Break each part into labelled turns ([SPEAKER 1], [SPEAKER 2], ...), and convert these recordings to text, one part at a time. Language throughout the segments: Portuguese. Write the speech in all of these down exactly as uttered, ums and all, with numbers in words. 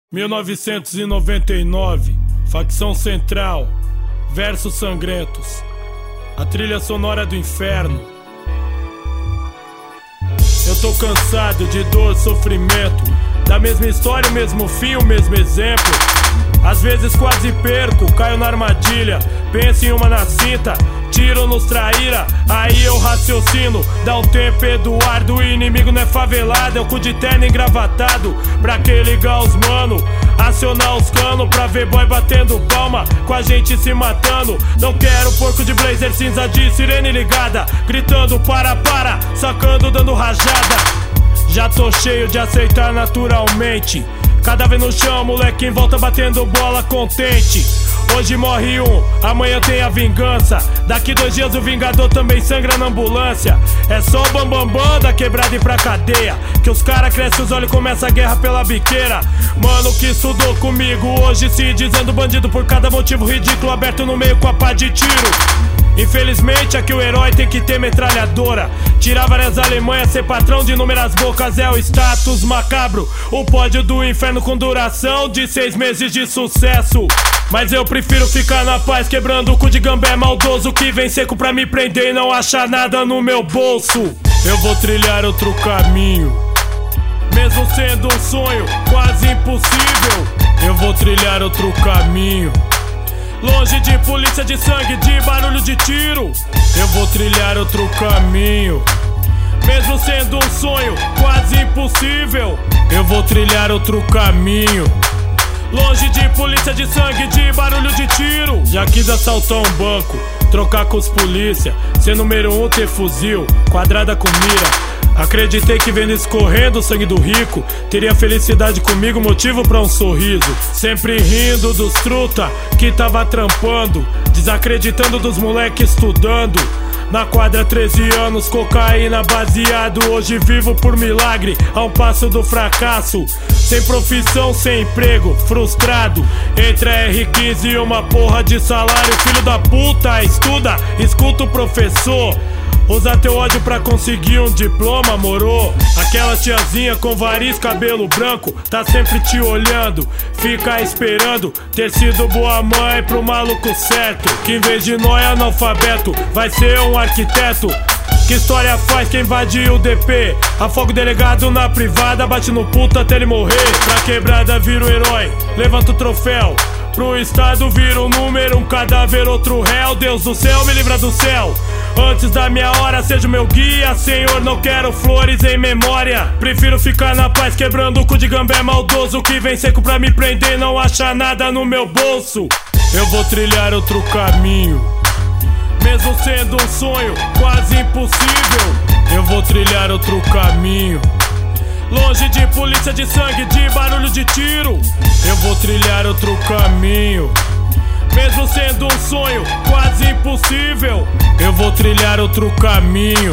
[SPEAKER 1] mil novecentos e noventa e nove, Facção Central, Versos Sangrentos, a trilha sonora do inferno. Eu tô cansado de dor, sofrimento, da mesma história, o mesmo fim, o mesmo exemplo. Às vezes quase perco, caio na armadilha, penso em uma na cinta, tiro nos traíra, aí eu raciocino. Dá um tempo, Eduardo, o inimigo não é favelado, é o cu de terno engravatado. Pra que ligar os mano, acionar os canos, pra ver boy batendo palma, com a gente se matando. Não quero porco de blazer cinza de sirene ligada, gritando para, para, sacando, dando rajada. Já tô cheio de aceitar naturalmente, cadáver no chão, moleque em volta batendo bola contente. Hoje morre um, amanhã tem a vingança. Daqui dois dias o vingador também sangra na ambulância. É só o bambambam bam, bam, da quebrada e pra cadeia, que os cara crescem os olhos e começa a guerra pela biqueira. Mano que estudou comigo hoje se dizendo bandido por cada motivo ridículo, aberto no meio com a pá de tiro. Infelizmente aqui o herói tem que ter metralhadora, tirar várias Alemanhas, ser patrão de inúmeras bocas é o status macabro. O pódio do inferno com duração de seis meses de sucesso. Mas eu prefiro ficar na paz quebrando o cu de gambé maldoso, que vem seco pra me prender e não achar nada no meu bolso. Eu vou trilhar outro caminho, mesmo sendo um sonho quase impossível. Eu vou trilhar outro caminho, longe de polícia, de sangue, de barulho de tiro. Eu vou trilhar outro caminho, mesmo sendo um sonho quase impossível. Eu vou trilhar outro caminho, longe de polícia, de sangue, de barulho de tiro. Já quis assaltar um banco, trocar com os polícia, ser número um, ter fuzil, quadrada com mira. Acreditei que vendo escorrendo o sangue do rico, teria felicidade comigo, motivo pra um sorriso. Sempre rindo dos truta que tava trampando, desacreditando dos moleque estudando. Na quadra treze anos, cocaína baseado. Hoje vivo por milagre, a um passo do fracasso. Sem profissão, sem emprego, frustrado. Entre a R quinze e uma porra de salário. Filho da puta, estuda, escuta o professor. Usa teu ódio pra conseguir um diploma, moro? Aquela tiazinha com variz, cabelo branco, tá sempre te olhando, fica esperando ter sido boa mãe pro maluco certo, que em vez de nó é analfabeto, vai ser um arquiteto. Que história faz quem invadiu o D P? Afoga o delegado na privada, bate no puto até ele morrer. Pra quebrada vira o herói, levanta o troféu. Pro estado vira um número, um cadáver, outro réu. Deus do céu, me livra do céu. Antes da minha hora, seja o meu guia, Senhor, não quero flores em memória. Prefiro ficar na paz quebrando o cu de gambé maldoso, que vem seco pra me prender e não achar nada no meu bolso. Eu vou trilhar outro caminho, mesmo sendo um sonho quase impossível. Eu vou trilhar outro caminho, longe de polícia, de sangue, de barulho de tiro. Eu vou trilhar outro caminho, mesmo sendo um sonho quase impossível. Eu vou trilhar outro caminho,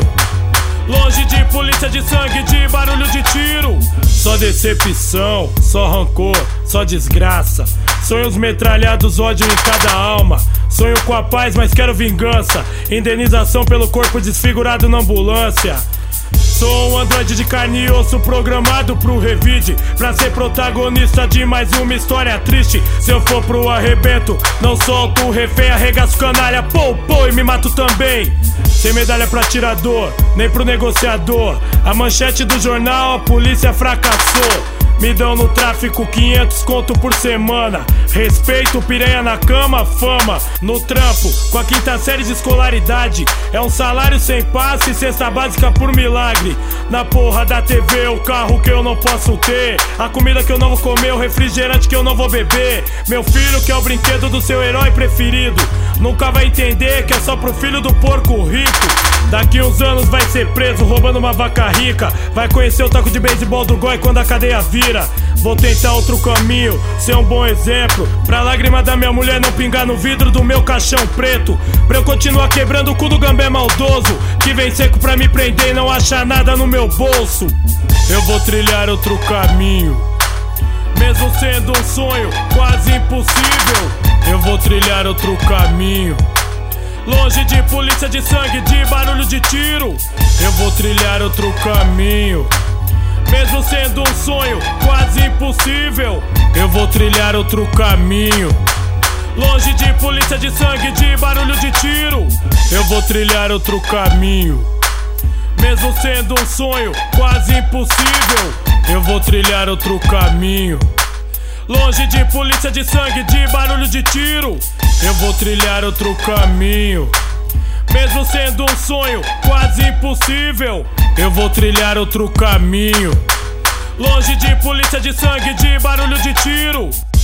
[SPEAKER 1] longe de polícia, de sangue, de barulho de tiro. Só decepção, só rancor, só desgraça. Sonhos metralhados, ódio em cada alma. Sonho com a paz, mas quero vingança. Indenização pelo corpo desfigurado na ambulância. Sou um androide de carne e osso programado pro revide, pra ser protagonista de mais uma história triste. Se eu for pro arrebento, não solto o refém, arregaço canalha, pô, pô, e me mato também. Sem medalha pra tirador, nem pro negociador. A manchete do jornal, a polícia fracassou. Me dão no tráfico quinhentos conto por semana. Respeito, piranha na cama, fama no trampo, com a quinta série de escolaridade. É um salário sem passe, cesta básica por milagre. Na porra da T V, o carro que eu não posso ter, a comida que eu não vou comer, o refrigerante que eu não vou beber. Meu filho que é o brinquedo do seu herói preferido, nunca vai entender que é só pro filho do porco rico. Daqui uns anos vai ser preso roubando uma vaca rica. Vai conhecer o taco de beisebol do goi quando a cadeia vira. Vou tentar outro caminho, ser um bom exemplo, pra lágrima da minha mulher não pingar no vidro do meu caixão preto. Pra eu continuar quebrando o cu do gambé maldoso, que vem seco pra me prender e não achar nada no meu bolso. Eu vou trilhar outro caminho, mesmo sendo um sonho quase impossível. Eu vou trilhar outro caminho, longe de polícia, de sangue, de barulho de tiro. Eu vou trilhar outro caminho, mesmo sendo um sonho quase impossível. Eu vou trilhar outro caminho, longe de polícia, de sangue, de barulho de tiro. Eu vou trilhar outro caminho, mesmo sendo um sonho quase impossível. Eu vou trilhar outro caminho, longe de polícia, de sangue, de barulho de tiro. Eu vou trilhar outro caminho, mesmo sendo um sonho quase impossível. Eu vou trilhar outro caminho, longe de polícia, de sangue, de barulho de tiro.